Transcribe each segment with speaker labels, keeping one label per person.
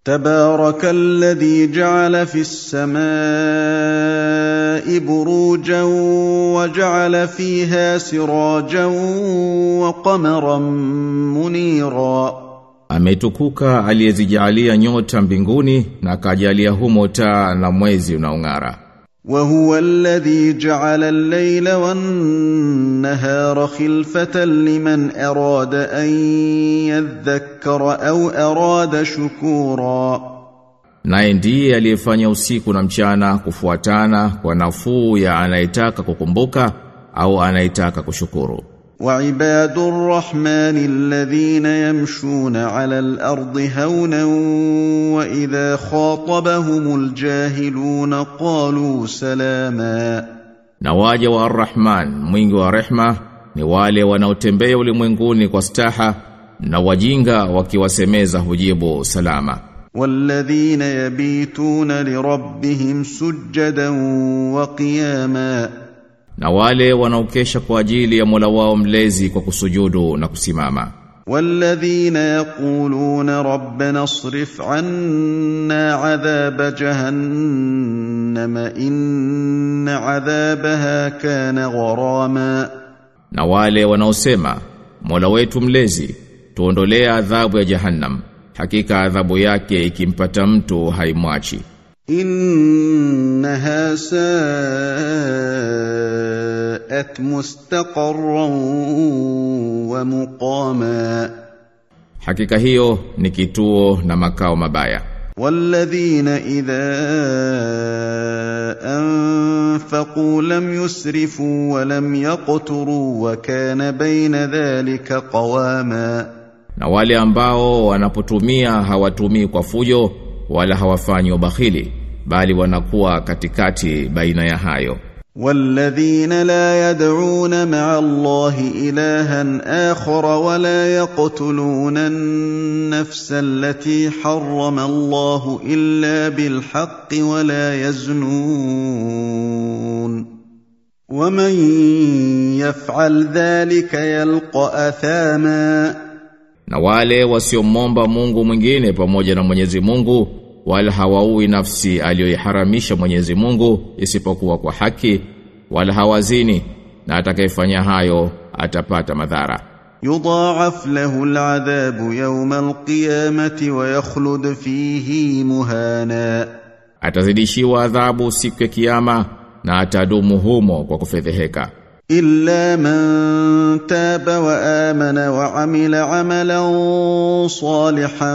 Speaker 1: تبارك الذي جعل في السماء بروجا وجعل فيها سراجا وقمرا منيرا.
Speaker 2: Ametukuka aliyezijalia nyota mbinguni na akajalia humo taa na mwezi unaong'ara.
Speaker 1: وهو الذي جعل الليل والنهار خلفة لمن أراد أن يذكر أو أراد شكورا.
Speaker 2: Naye ndiye aliyefanya usiku na mchana kufuatana kwa nafuu ya anayetaka kukumbuka au anayetaka kushukuru.
Speaker 1: وعباد الرحمن الذين يمشون على الأرض هونا وإذا خاطبهم الجاهلون قالوا سلاما.
Speaker 2: Na waja wa Ar-Rahman mwingi wa rehma ni wale wanaotembea ulimwenguni kwa staha, na wajinga wakiwasemeza hujibu salama.
Speaker 1: والذين يبيتون لربهم سجدا وقياما.
Speaker 2: Na wale wanaokesha kwa ajili ya Mola wao mlezi kwa kusujudu na kusimama.
Speaker 1: والذين يقولون ربنا اصرف عنا عذاب جهنم إن عذابها كان غراما.
Speaker 2: Na wale wanaosema Mola wetu mlezi tuondolee adhabu ya Jahannam, hakika adhabu yake ikimpata mtu haimwachi.
Speaker 1: إنها ساءت مستقرا ومقاما.
Speaker 2: Hakika hiyo ni kituo na makao mabaya.
Speaker 1: والذين إذا أنفقوا لم يسرفوا ولم يقتروا وكان بين ذلك قواما.
Speaker 2: Na wale ambao wanapotumia hawatumii kwa fujo wala hawafanyi ubakhili, bali wanakuwa katikati baina ya hayo.
Speaker 1: والذين لا يدعون مع الله إلها آخر ولا يقتلون النفس التي حرم الله إلا بالحق ولا يزنون ومن يفعل ذلك يلقى أثاما.
Speaker 2: Na wale wasiomomba Mungu mwingine pamoja na Mwenyezi Mungu, wala hawaui nafsi aliyoiharamisha Mwenyezi Mungu isipokuwa kwa haki, wala hawazini, na atakayefanya hayo atapata madhara.
Speaker 1: يضاعف له العذاب يوم القيامة ويخلد فيه مهانا.
Speaker 2: Atazidishiwa adhabu siku ya kiyama na atadumu humo kwa kufedheheka.
Speaker 1: إلا من تاب وآمن وعمل عملا صالحا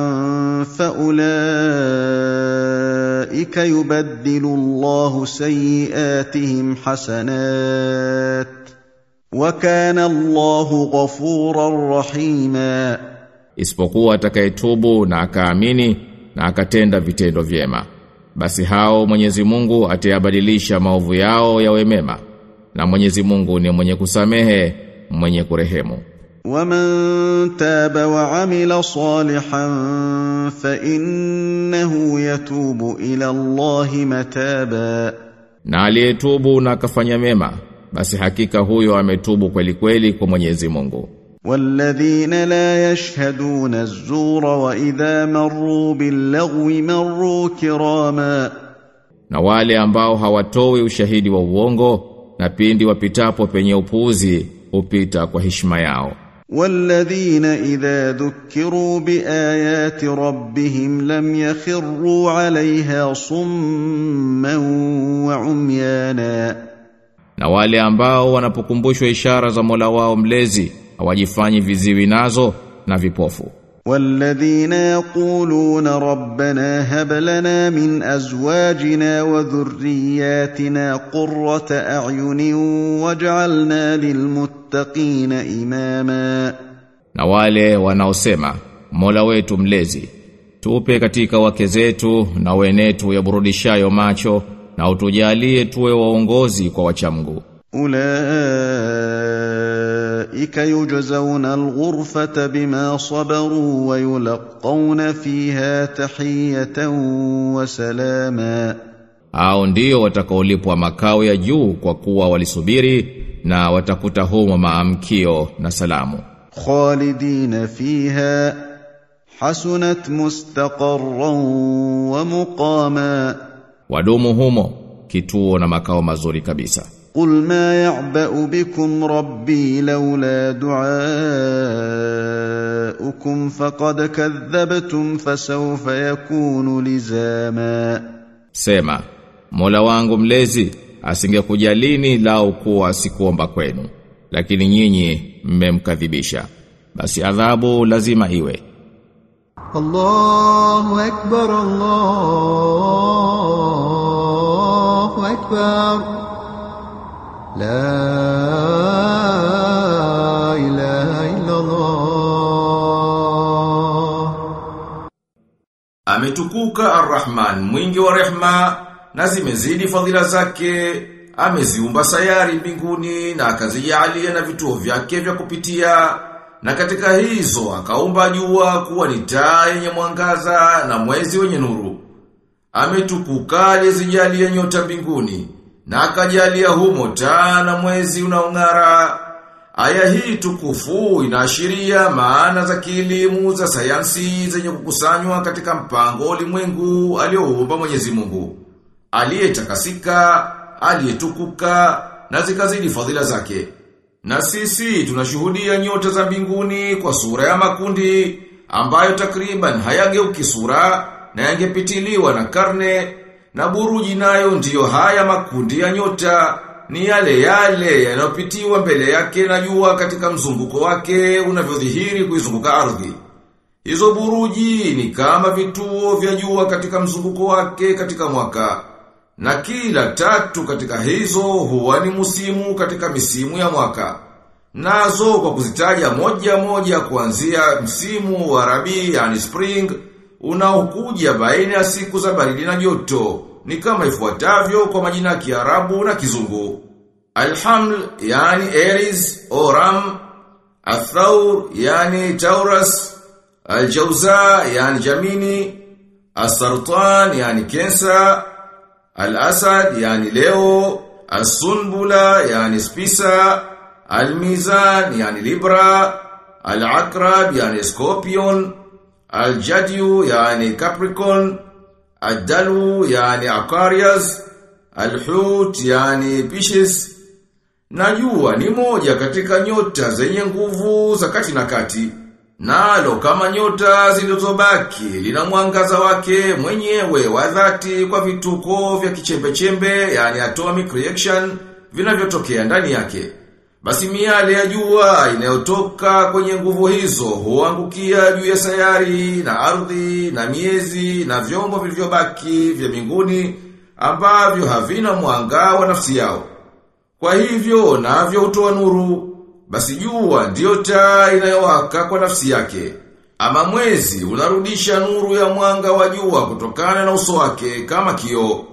Speaker 1: فأولئك يبدل الله سيئاتهم حسنات وكان الله غفورا رحيما.
Speaker 2: Isipokuwa atakayetubu na akaamini na akatenda vitendo vyema, basi hao Mwenyezi Mungu atayabadilisha maovu yao yawe mema, na Mwenyezi Mungu ni mwenye kusamehe, mwenye kurehemu.
Speaker 1: ومن تاب وعمل صالحا فإنه يتوب إلى الله متابا.
Speaker 2: Na aliyetubu na akafanya mema, basi hakika huyo ametubu kweli kweli kwa Mwenyezi Mungu.
Speaker 1: والذين لا يشهدون الزور وإذا مروا باللغو مروا كراما.
Speaker 2: Na wale ambao hawatoi ushahidi wa uongo, na pindi wapitapo penye upuuzi upita kwa heshima yao.
Speaker 1: والذين إذا ذكروا بآيات ربهم لم يخروا عليها صما وعميانا.
Speaker 2: Na wale ambao wanapokumbushwa ishara za Mola wao mlezi hawajifanyi viziwi nazo na vipofu.
Speaker 1: والذين يقولون ربنا هب لنا من أزواجنا وذرياتنا قرة أعين واجعلنا للمتقين إماما.
Speaker 2: Na wale wanaosema Mola wetu mlezi, tupe katika wake zetu na wenetu yaburudishayo macho, na utujalie tuwe waongozi kwa wachamgu.
Speaker 1: أولئك يجزون الغرفة بما صبروا ويلقون فيها تحية وسلاما.
Speaker 2: Hao ndio watakaolipwa makao ya juu kwa kuwa walisubiri, na watakuta humo maamkio na salamu.
Speaker 1: خالدين فيها حسنت مستقرا ومقاما
Speaker 2: wadumu humo kituo na makao mazuri kabisa.
Speaker 1: قل ما يعبأ بكم ربي لولا دعاؤكم فقد كذبتم فسوف يكون لزاما.
Speaker 2: Sema, Mola wangu mlezi asingekujalini lao kuwa sikuomba kwenu, lakini nyinyi mmemkadhibisha, basi adhabu lazima iwe.
Speaker 3: Allahu akbar, Allahu akbar. La ilaha illa Allah.
Speaker 2: Ametukuka Ar-Rahman, mwingi wa rehma, na zimezidi fadhila zake. Ameziumba sayari mbinguni na akazijalia na vituo vyake vya kupitia, na katika hizo akaumba jua kuwa ni taa yenye mwangaza na mwezi wenye nuru. Ametukuka aliyezijalia nyota mbinguni na akajalia humo taa na mwezi unaong'ara. Aya hii tukufu inaashiria maana za kielimu za sayansi zenye kukusanywa katika mpango ulimwengu alioumba Mwenyezi Mungu, aliyetakasika, aliyetukuka, na zikazidi fadhila zake. Na sisi tunashuhudia nyota za mbinguni kwa sura ya makundi ambayo takriban hayageuki sura na yangepitiliwa na karne, na buruji nayo ndiyo haya makundi ya nyota, ni yale yale yanayopitiwa mbele yake na jua katika mzunguko wake unavyodhihiri kuizunguka ardhi. Hizo buruji ni kama vituo vya jua katika mzunguko wake katika mwaka, na kila tatu katika hizo huwa ni musimu katika misimu ya mwaka. Nazo kwa kuzitaja moja moja kuanzia msimu wa Rabi, yani spring, unaokuja baina ya siku za baridi na joto, ni kama ifuatavyo kwa majina ya Kiarabu na Kizungu. Al-Haml, yani Aries, Oram. Al-Thawr, yani Taurus. Al-Jawza, yani Jamini. Al-Sartan, yani Cancer. Al-Asad, yani Leo. Al-Sunbula, yani Spisa. Al-Mizan, yani Libra. Al-Akrab, yani Scorpion. Al-Jadyu, yani Capricorn. Al-Dalu, yani Aquarius. Al-Hut, yani Pisces. Na jua ni moja katika nyota zenye nguvu za kati na kati. Nalo kama nyota zilizobaki lina mwangaza wake mwenyewe wa dhati kwa vituko vya kichembe-chembe, yani atomic reaction, vinavyotokea ndani yake. Basi miale ya jua inayotoka kwenye nguvu hizo huangukia juu ya sayari na ardhi na miezi na vyombo vilivyobaki vya mbinguni ambavyo havina mwanga wa nafsi yao. Kwa hivyo navyo hutoa nuru. Basi jua ndiyo taa inayowaka kwa nafsi yake. Ama mwezi unarudisha nuru ya mwanga wa jua kutokana na uso wake kama kioo.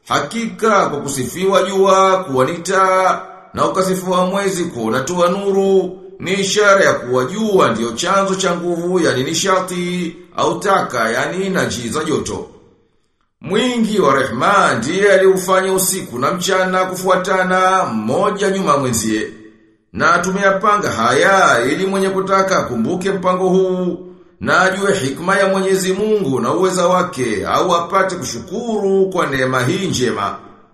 Speaker 2: Hakika kwa kusifiwa jua kuwa ni taa na ukasifiwa mwezi kuwa unatoa nuru, ni ishara ya kuwa jua ndiyo chanzo cha nguvu, yani nishati, au taka, yani energy za joto. Mwingi wa rehma ndiye aliufanya usiku na mchana kufuatana mmoja nyuma mwenzie. Na tumeyapanga haya ili mwenye kutaka kumbuke mpango huu, na ajue hikma ya Mwenyezi Mungu na uweza wake, au apate kushukuru kwa neema hii njema.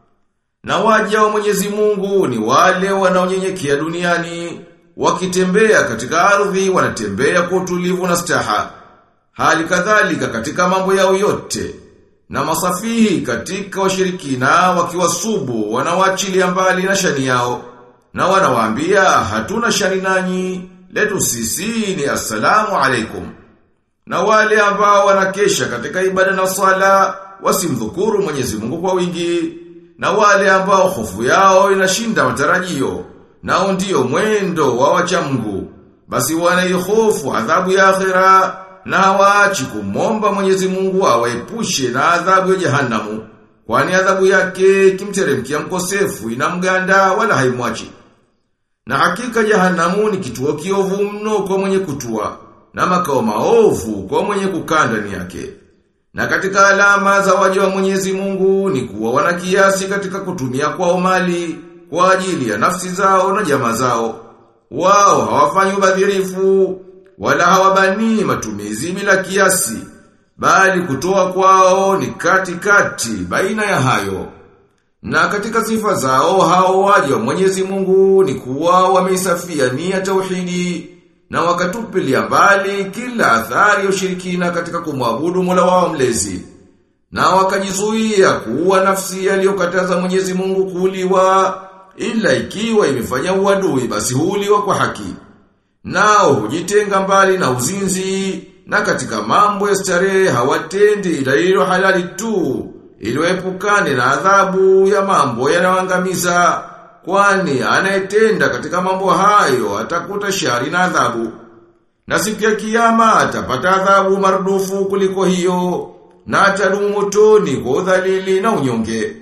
Speaker 2: Na waja wa Mwenyezi Mungu ni wale wanaonyenyekea duniani, wakitembea katika ardhi wanatembea kwa utulivu na staha. Hali kadhalika katika mambo yao yote. Na masafihi katika washirikina wakiwasubu wanawaachilia mbali na shani yao. Na wanawaambia hatuna shani nanyi, letu sisi ni assalamu alaikum. Na wale ambao wanakesha katika ibada na sala wasimdhukuru Mwenyezi Mungu kwa wingi. Na wale ambao hofu yao inashinda matarajio, nao ndio mwendo wa wacha Mungu, basi wanaihofu adhabu ya akhera, na hawaachi kumomba Mwenyezi Mungu awaepushe na adhabu ya jehanamu, kwani adhabu yake kimteremkia mkosefu inamganda wala haimwachi. Na hakika jehanamu ni kituo kiovu mno kwa mwenye kutua, na makao maovu kwa mwenye kukaa ndani yake. Na katika alama za waja wa Mwenyezi Mungu ni kuwa wana kiasi katika kutumia kwao mali kwa ajili ya nafsi zao na jamaa zao. Wao hawafanyi ubadhirifu, wala hawabani matumizi bila kiasi, bali kutoa kwao ni kati baina ya hayo. Na katika sifa zao hao waja wa Mwenyezi Mungu ni kuwa wameisafia nia tauhidi na wakatupilia mbali kila athari ya ushirikina katika kumwabudu Mola wao mlezi. Na wakajizuia kuua nafsi aliyokataza Mwenyezi Mungu kuuliwa, ila ikiwa imefanya uadui basi huuliwa kwa haki. Nao hujitenga mbali na uzinzi, na katika mambo ya starehe hawatendi ila hilo halali tu, ili waepukane na adhabu ya mambo yanayoangamiza, kwani anayetenda katika mambo hayo atakuta shari na adhabu. Na siku ya kiyama atapata adhabu marudufu kuliko hiyo, na atadumu motoni kwa udhalili na unyonge.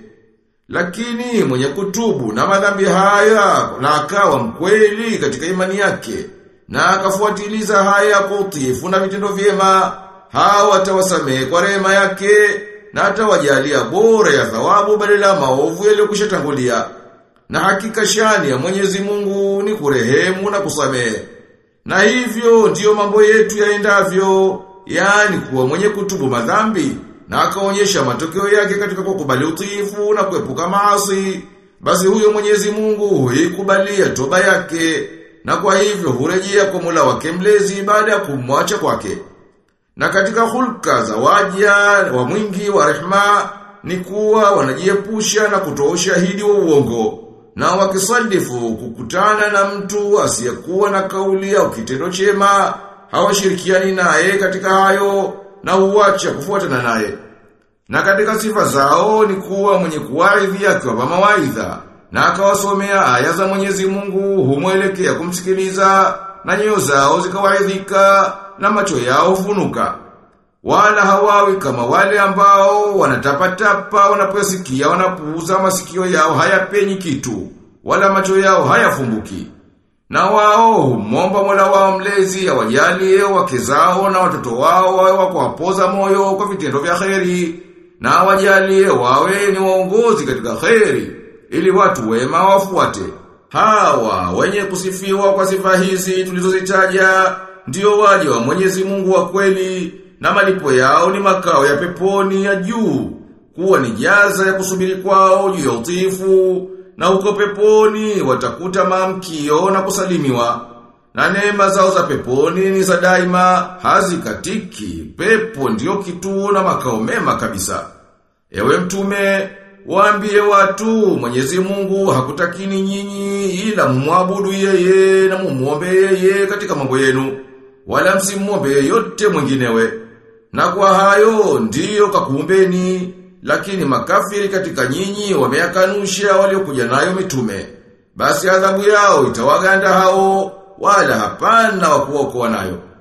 Speaker 2: Lakini mwenye kutubu na madhambi haya na akawa mkweli katika imani yake, na akafuatiliza haya kwa utiifu na vitendo vyema, hawa atawasamehe kwa rehema yake, na atawajalia bora ya thawabu badala ya maovu yaliyokwishatangulia. Na hakika shani ya Mwenyezi Mungu ni kurehemu na kusamehe. Na hivyo ndiyo mambo yetu yaendavyo, yani kuwa mwenye kutubu madhambi na akaonyesha matokeo yake katika kukubali utiifu na kuepuka maasi, basi huyo Mwenyezi Mungu huikubalia toba yake, na kwa hivyo hurejea kwa Mola wake mlezi baada ya kumwacha kwake. Na katika hulka za waja wa mwingi wa rehema ni kuwa wanajiepusha na kutoa ushahidi wa uongo, na wakisadifu kukutana na mtu asiyekuwa na kauli au kitendo chema, hawashirikiani naye katika hayo na huacha kufuatana naye. Na katika sifa zao ni kuwa mwenye kuwaidhi akiwapa mawaidha, na akawasomea aya za Mwenyezi Mungu humwelekea kumsikiliza, na nyoyo zao zikawaidhika na macho yao funuka. Wala hawawi kama wale ambao wanatapatapa wanaposikia wanapuuza masikio yao hayapenyi kitu, wala macho yao hayafumbuki. Na wao humomba Mola wao mlezi awajalie wake zao na watoto wao wawe wa kuwapoza moyo kwa vitendo vya kheri, na awajalie wawe ni waongozi katika kheri, ili watu wema wafuate. Hawa wenye kusifiwa kwa sifa hizi tulizozitaja ndio waja wa Mwenyezi Mungu wa kweli, na malipo yao ni makao ya peponi ya juu, kuwa ni jaza ya kusubiri kwao juu ya utiifu, na huko peponi watakuta maamkio na kusalimiwa. Na neema zao za peponi ni za daima, hazikatiki. Pepo ndio kituo na makao mema kabisa. Ewe mtume, waambie watu Mwenyezi Mungu hakutakini nyinyi ila mumwabudu yeye na mumuombe yeye katika mambo yenu, wala msimuombe yeyote mwinginewe. Na kwa hayo ndiyo kakuumbeni, lakini makafiri katika nyinyi wameyakanusha waliokuja nayo mitume. Basi adhabu yao itawaganda hao, wala hapana wa kuokoa nayo.